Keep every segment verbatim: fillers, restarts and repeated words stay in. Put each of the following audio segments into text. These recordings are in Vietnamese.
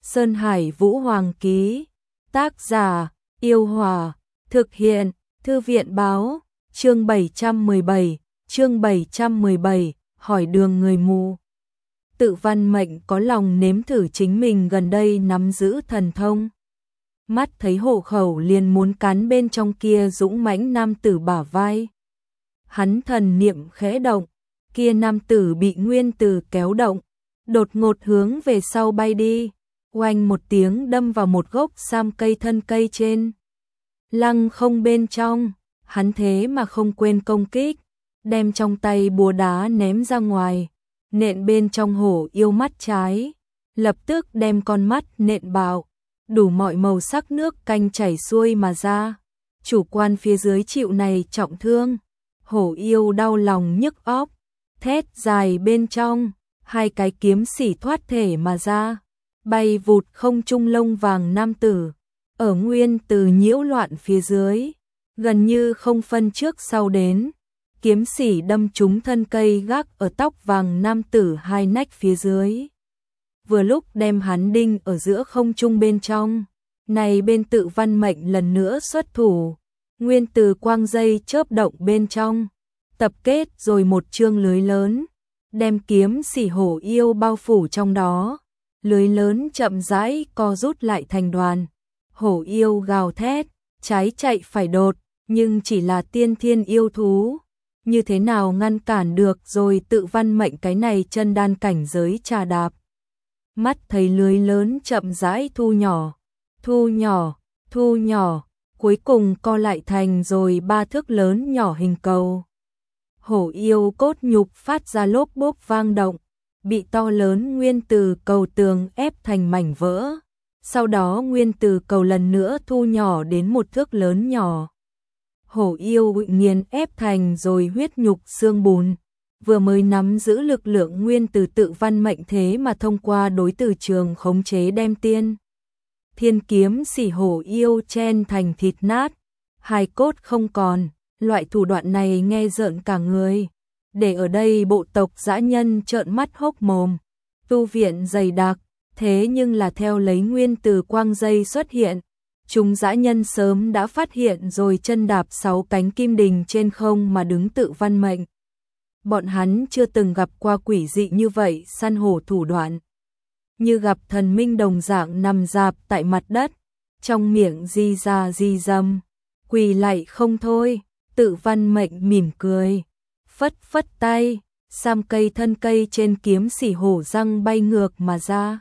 Sơn Hải Vũ Hoàng ký. Tác giả: Yêu Hòa. Thực hiện: Thư viện báo. Chương bảy trăm mười bảy, chương bảy trăm mười bảy, hỏi đường người mù. Tự Văn Mệnh có lòng nếm thử chính mình gần đây nắm giữ thần thông. Mắt thấy hộ khẩu liền muốn cắn bên trong kia dũng mãnh nam tử bả vai. Hắn thần niệm khẽ động, kia nam tử bị nguyên tử kéo động, đột ngột hướng về sau bay đi, oanh một tiếng đâm vào một gốc sam cây thân cây trên. Lăng không bên trong, hắn thế mà không quên công kích, đem trong tay búa đá ném ra ngoài, nện bên trong hổ yêu mắt trái, lập tức đem con mắt nện bạo, đủ mọi màu sắc nước canh chảy xuôi mà ra. Chủ quan phía dưới chịu này trọng thương, hổ yêu đau lòng nhức óc, thét dài bên trong, hai cái kiếm xỉ thoát thể mà ra, bay vụt không trung lông vàng nam tử, ở nguyên từ nhiễu loạn phía dưới, gần như không phân trước sau đến, kiếm xỉ đâm trúng thân cây gác ở tóc vàng nam tử hai nách phía dưới. Vừa lúc đem hắn đinh ở giữa không trung bên trong, này bên Tự Văn Mệnh lần nữa xuất thủ, nguyên từ quang dây chớp động bên trong, tập kết rồi một chương lưới lớn, đem kiếm xỉ hổ yêu bao phủ trong đó, lưới lớn chậm rãi co rút lại thành đoàn, hổ yêu gào thét, trái chạy phải đột, nhưng chỉ là tiên thiên yêu thú, như thế nào ngăn cản được rồi Tự Văn Mệnh cái này chân đan cảnh giới trà đạp. Mắt thấy lưới lớn chậm rãi thu nhỏ, thu nhỏ, thu nhỏ, cuối cùng co lại thành rồi ba thước lớn nhỏ hình cầu. Hổ yêu cốt nhục phát ra lốp bốp vang động, bị to lớn nguyên từ cầu tường ép thành mảnh vỡ. Sau đó nguyên từ cầu lần nữa thu nhỏ đến một thước lớn nhỏ. Hổ yêu bị nghiền ép thành rồi huyết nhục xương bùn. Vừa mới nắm giữ lực lượng nguyên từ Tự Văn Mệnh thế mà thông qua đối từ trường khống chế đem tiên thiên kiếm xỉ hổ yêu chen thành thịt nát, hài cốt không còn. Loại thủ đoạn này nghe rợn cả người, để ở đây bộ tộc dã nhân trợn mắt hốc mồm. Tu viện dày đặc, thế nhưng là theo lấy nguyên từ quang dây xuất hiện, chúng dã nhân sớm đã phát hiện rồi chân đạp sáu cánh kim đình trên không mà đứng Tự Văn Mệnh. Bọn hắn chưa từng gặp qua quỷ dị như vậy săn hổ thủ đoạn, như gặp thần minh đồng dạng nằm rạp tại mặt đất, trong miệng di ra di dâm, quỳ lạy không thôi. Tự Văn Mệnh mỉm cười, phất phất tay, sam cây thân cây trên kiếm xỉ hổ răng bay ngược mà ra,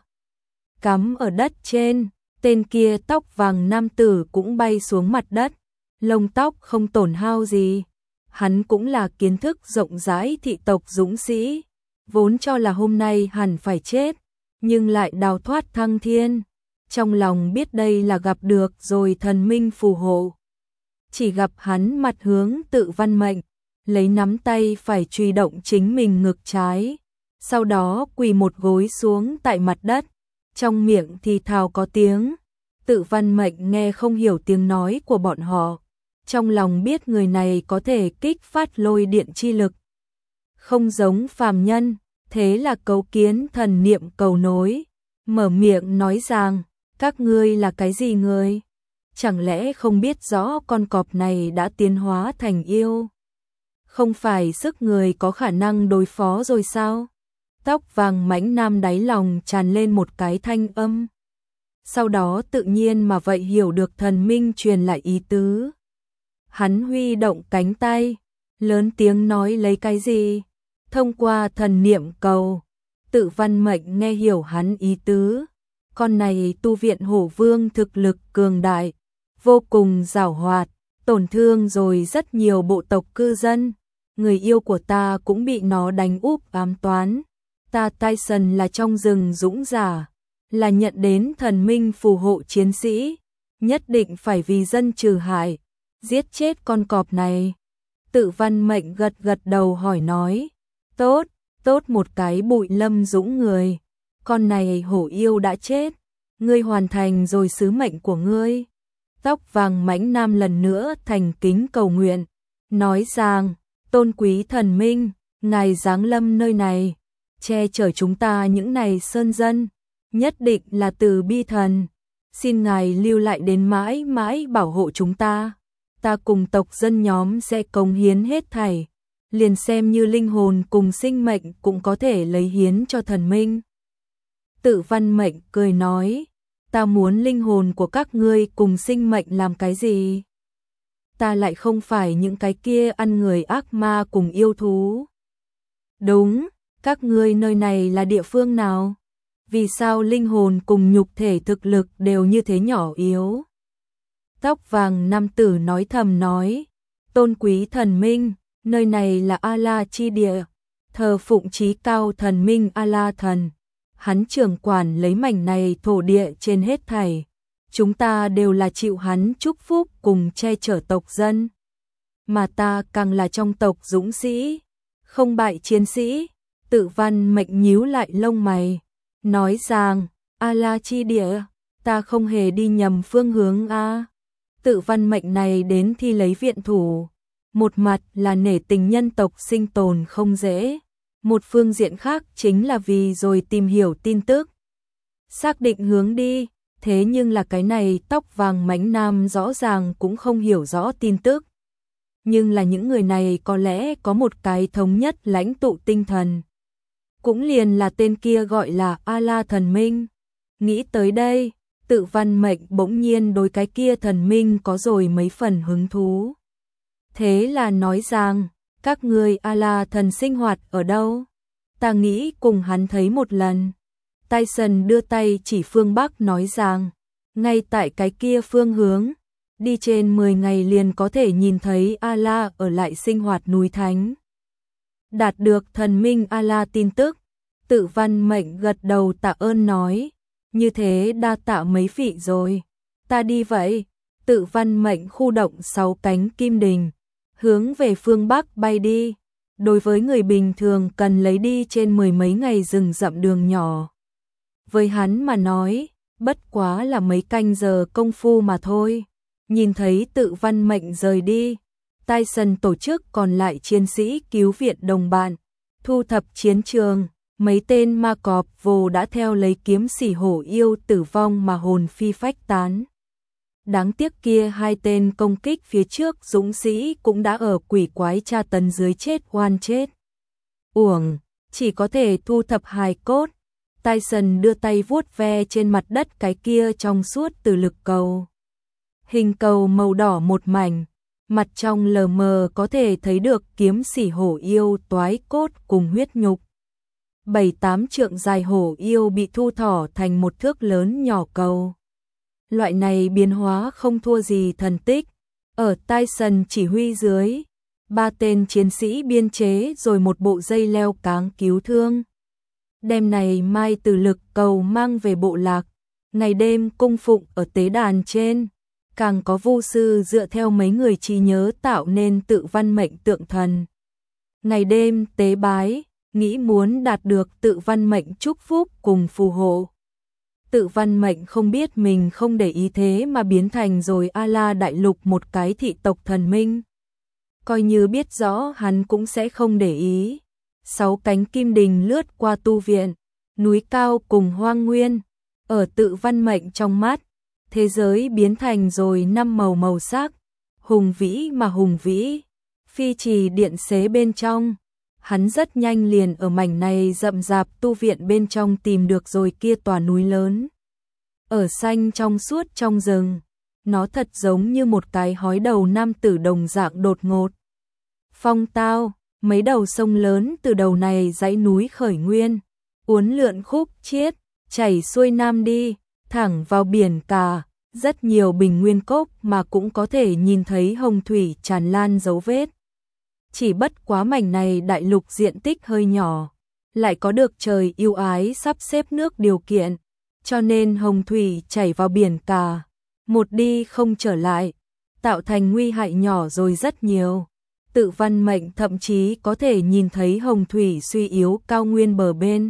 cắm ở đất trên. Tên kia tóc vàng nam tử cũng bay xuống mặt đất, lông tóc không tổn hao gì. Hắn cũng là kiến thức rộng rãi thị tộc dũng sĩ, vốn cho là hôm nay hẳn phải chết, nhưng lại đào thoát thăng thiên. Trong lòng biết đây là gặp được rồi thần minh phù hộ. Chỉ gặp hắn mặt hướng Tự Văn Mệnh, lấy nắm tay phải truy động chính mình ngực trái, sau đó quỳ một gối xuống tại mặt đất, trong miệng thì thào có tiếng. Tự Văn Mệnh nghe không hiểu tiếng nói của bọn họ, trong lòng biết người này có thể kích phát lôi điện chi lực, không giống phàm nhân, thế là cấu kiến thần niệm cầu nối, mở miệng nói rằng, các ngươi là cái gì người? Chẳng lẽ không biết rõ con cọp này đã tiến hóa thành yêu? Không phải sức người có khả năng đối phó rồi sao? Tóc vàng mãnh nam đáy lòng tràn lên một cái thanh âm. Sau đó tự nhiên mà vậy hiểu được thần minh truyền lại ý tứ. Hắn huy động cánh tay, lớn tiếng nói lấy cái gì? Thông qua thần niệm cầu, Tự Văn Mệnh nghe hiểu hắn ý tứ. Con này tu viện hổ vương thực lực cường đại, vô cùng giảo hoạt, tổn thương rồi rất nhiều bộ tộc cư dân. Người yêu của ta cũng bị nó đánh úp ám toán. Ta Tyson là trong rừng dũng giả, là nhận đến thần minh phù hộ chiến sĩ, nhất định phải vì dân trừ hại, giết chết con cọp này. Tự Văn Mệnh gật gật đầu hỏi nói, tốt, tốt một cái Bụi Lâm dũng người, con này hổ yêu đã chết, ngươi hoàn thành rồi sứ mệnh của ngươi. Tóc vàng mãnh nam lần nữa thành kính cầu nguyện, nói rằng, tôn quý thần minh, ngài giáng lâm nơi này, che chở chúng ta những này sơn dân, nhất định là Từ Bi thần, xin ngài lưu lại đến mãi mãi bảo hộ chúng ta. Ta cùng tộc dân nhóm sẽ cống hiến hết thảy, liền xem như linh hồn cùng sinh mệnh cũng có thể lấy hiến cho thần minh. Tự Văn Mệnh cười nói, ta muốn linh hồn của các ngươi cùng sinh mệnh làm cái gì? Ta lại không phải những cái kia ăn người ác ma cùng yêu thú. Đúng, các ngươi nơi này là địa phương nào? Vì sao linh hồn cùng nhục thể thực lực đều như thế nhỏ yếu? Tóc vàng nam tử nói thầm nói, tôn quý thần minh, nơi này là A-la chi địa, thờ phụng chí cao thần minh A-la thần. Hắn trưởng quản lấy mảnh này thổ địa trên hết thảy. Chúng ta đều là chịu hắn chúc phúc cùng che chở tộc dân. Mà ta càng là trong tộc dũng sĩ, không bại chiến sĩ. Tự Văn Mệnh nhíu lại lông mày, nói rằng, A-la chi địa, ta không hề đi nhầm phương hướng a. Tự Văn Mệnh này đến thi lấy viện thủ, một mặt là nể tình nhân tộc sinh tồn không dễ, một phương diện khác chính là vì rồi tìm hiểu tin tức, xác định hướng đi. Thế nhưng là cái này tóc vàng mãnh nam rõ ràng cũng không hiểu rõ tin tức. Nhưng là những người này có lẽ có một cái thống nhất lãnh tụ tinh thần. Cũng liền là tên kia gọi là A-la thần minh. Nghĩ tới đây, Tự Văn Mệnh bỗng nhiên đối cái kia thần minh có rồi mấy phần hứng thú. Thế là nói rằng, các ngươi A-la thần sinh hoạt ở đâu? Ta nghĩ cùng hắn thấy một lần. Tyson đưa tay chỉ phương Bắc nói rằng, ngay tại cái kia phương hướng, đi trên mười ngày liền có thể nhìn thấy A-la ở lại sinh hoạt núi Thánh. Đạt được thần minh A-la tin tức, Tự Văn Mệnh gật đầu tạ ơn nói, như thế đa tạ mấy vị rồi, ta đi vậy. Tự Văn Mệnh khu động sáu cánh kim đình, hướng về phương Bắc bay đi. Đối với người bình thường cần lấy đi trên mười mấy ngày rừng rậm đường nhỏ. Với hắn mà nói, bất quá là mấy canh giờ công phu mà thôi. Nhìn thấy Tự Văn Mệnh rời đi, Tyson tổ chức còn lại chiến sĩ cứu viện đồng bạn, thu thập chiến trường, mấy tên ma cọp vồ đã theo lấy kiếm sỉ hổ yêu tử vong mà hồn phi phách tán. Đáng tiếc kia hai tên công kích phía trước dũng sĩ cũng đã ở quỷ quái tra tấn dưới chết oan chết. Uổng, chỉ có thể thu thập hài cốt. Tyson đưa tay vuốt ve trên mặt đất cái kia trong suốt từ lực cầu. Hình cầu màu đỏ một mảnh, mặt trong lờ mờ có thể thấy được kiếm sỉ hổ yêu toái cốt cùng huyết nhục. Bảy tám trượng dài hổ yêu bị thu thỏ thành một thước lớn nhỏ cầu. Loại này biến hóa không thua gì thần tích. Ở Tyson chỉ huy dưới, ba tên chiến sĩ biên chế rồi một bộ dây leo cáng cứu thương. Đêm này mai từ lực cầu mang về bộ lạc, ngày đêm cung phụng ở tế đàn trên. Càng có vu sư dựa theo mấy người trí nhớ tạo nên Tự Văn Mệnh tượng thần. Ngày đêm tế bái, nghĩ muốn đạt được Tự Văn Mệnh chúc phúc cùng phù hộ. Tự Văn Mệnh không biết mình không để ý thế mà biến thành rồi A-la đại lục một cái thị tộc thần minh. Coi như biết rõ hắn cũng sẽ không để ý. Sáu cánh kim đình lướt qua tu viện, núi cao cùng hoang nguyên. Ở Tự Văn Mệnh trong mắt, thế giới biến thành rồi năm màu màu sắc. Hùng vĩ mà hùng vĩ, phi trì điện xế bên trong. Hắn rất nhanh liền ở mảnh này rậm rạp tu viện bên trong tìm được rồi kia tòa núi lớn. Ở xanh trong suốt trong rừng, nó thật giống như một cái hói đầu nam tử đồng dạng đột ngột. Phong tao, mấy đầu sông lớn từ đầu này dãy núi khởi nguyên, uốn lượn khúc chiết, chảy xuôi nam đi, thẳng vào biển cả, rất nhiều bình nguyên cốc mà cũng có thể nhìn thấy hồng thủy tràn lan dấu vết. Chỉ bất quá mảnh này đại lục diện tích hơi nhỏ, lại có được trời yêu ái sắp xếp nước điều kiện, cho nên hồng thủy chảy vào biển cả, một đi không trở lại, tạo thành nguy hại nhỏ rồi rất nhiều. Tự Văn Mệnh thậm chí có thể nhìn thấy hồng thủy suy yếu cao nguyên bờ bên.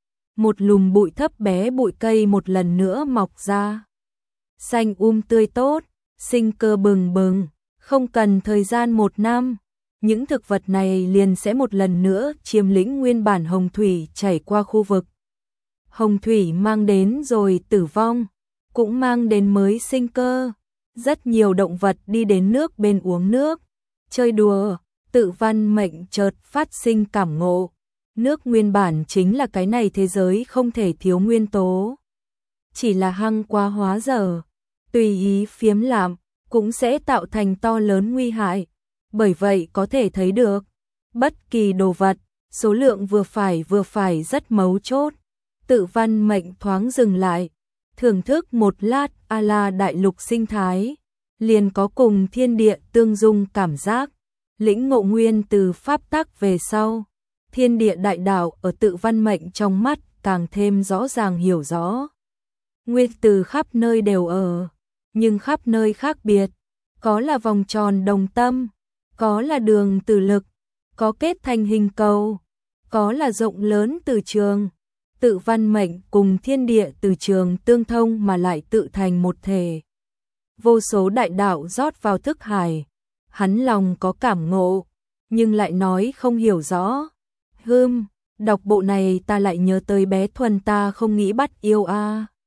Một lùm bụi thấp bé bụi cây một lần nữa mọc ra. Xanh um tươi tốt, sinh cơ bừng bừng, không cần thời gian một năm. Những thực vật này liền sẽ một lần nữa chiếm lĩnh nguyên bản hồng thủy chảy qua khu vực. Hồng thủy mang đến rồi tử vong, cũng mang đến mới sinh cơ. Rất nhiều động vật đi đến nước bên uống nước, chơi đùa, Tự Văn Mệnh chợt phát sinh cảm ngộ. Nước nguyên bản chính là cái này thế giới không thể thiếu nguyên tố. Chỉ là hăng quá hóa dở, tùy ý phiếm lạm, cũng sẽ tạo thành to lớn nguy hại. Bởi vậy có thể thấy được, bất kỳ đồ vật, số lượng vừa phải vừa phải rất mấu chốt. Tự Văn Mệnh thoáng dừng lại, thưởng thức một lát A La đại lục sinh thái, liền có cùng thiên địa tương dung cảm giác. Lĩnh ngộ nguyên từ pháp tắc về sau, thiên địa đại đạo ở Tự Văn Mệnh trong mắt càng thêm rõ ràng hiểu rõ. Nguyên từ khắp nơi đều ở, nhưng khắp nơi khác biệt, có là vòng tròn đồng tâm, có là đường từ lực, có kết thành hình cầu, có là rộng lớn từ trường. Tự Văn Mệnh cùng thiên địa từ trường tương thông mà lại tự thành một thể. Vô số đại đạo rót vào thức hải, hắn lòng có cảm ngộ, nhưng lại nói không hiểu rõ. Hừm, đọc bộ này ta lại nhớ tới bé Thuần ta không nghĩ bắt yêu a. À.